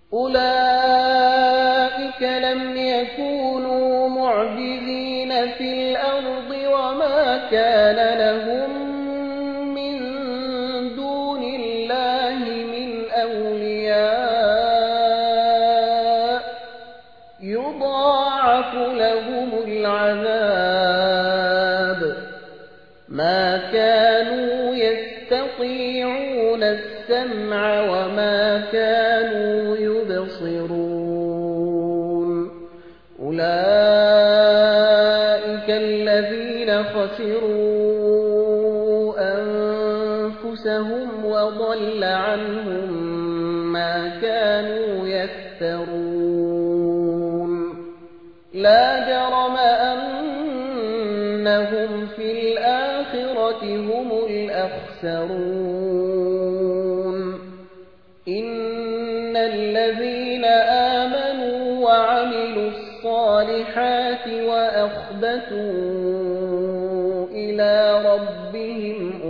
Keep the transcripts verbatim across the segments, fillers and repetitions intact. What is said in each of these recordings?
أولئك لم يكونوا معجزين في الأرض وما كان لهم من دون الله من أولياء يضاعف لهم العذاب ما كانوا يستطيعون السمع وما كانوا يبصرون أولئك الذين خسروا أنفسهم وضل عنهم ما كانوا يفترون لا جرم أنهم في الآخرة هم الأخسرون إن الذين آمنوا وعملوا الصالحات وأخبتوا إلى ربهم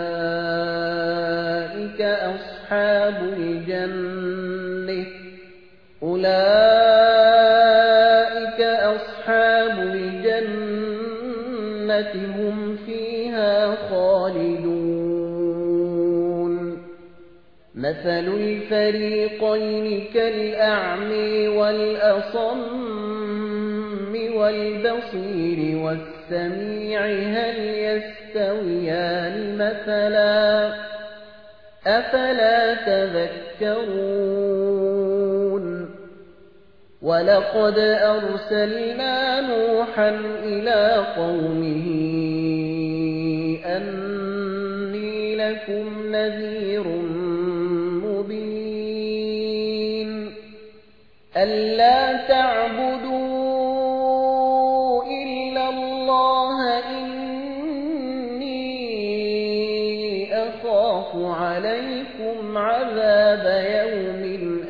أولئك أصحاب الجنة أولئك أصحاب الجنة هم فيها خالدون مثل الفريقين كالأعمى والأصم والبصير والسميع هل يستويان مثلا أفلا تذكرون ولقد أرسلنا نوحا إلى قومه أني لكم نذير مبين ألا تعبدوا إلا الله إني أخاف عليكم عذاب يوم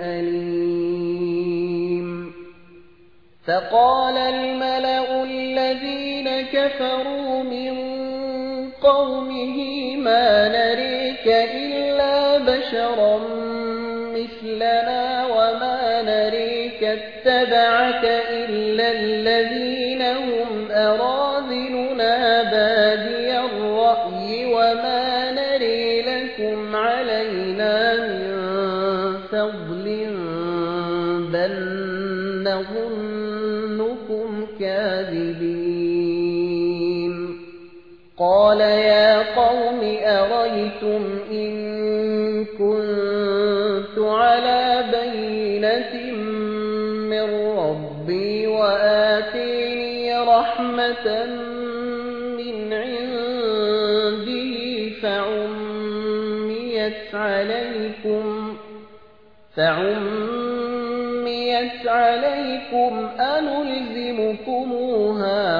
أليم فقال الملأ الذين كفروا من قومه ما نريك إلا بشرا مثلنا وما نريك اتبعك إلا الذين هم أراذلنا بادي الرأي وما نري لكم علينا من فضل بل نظنكم كاذبين قال يا قوم أريتم إن كنت على بينة من ربي وآتيني رحمة من عنده فعميت عليكم فعميت عليكم أنلزمكموها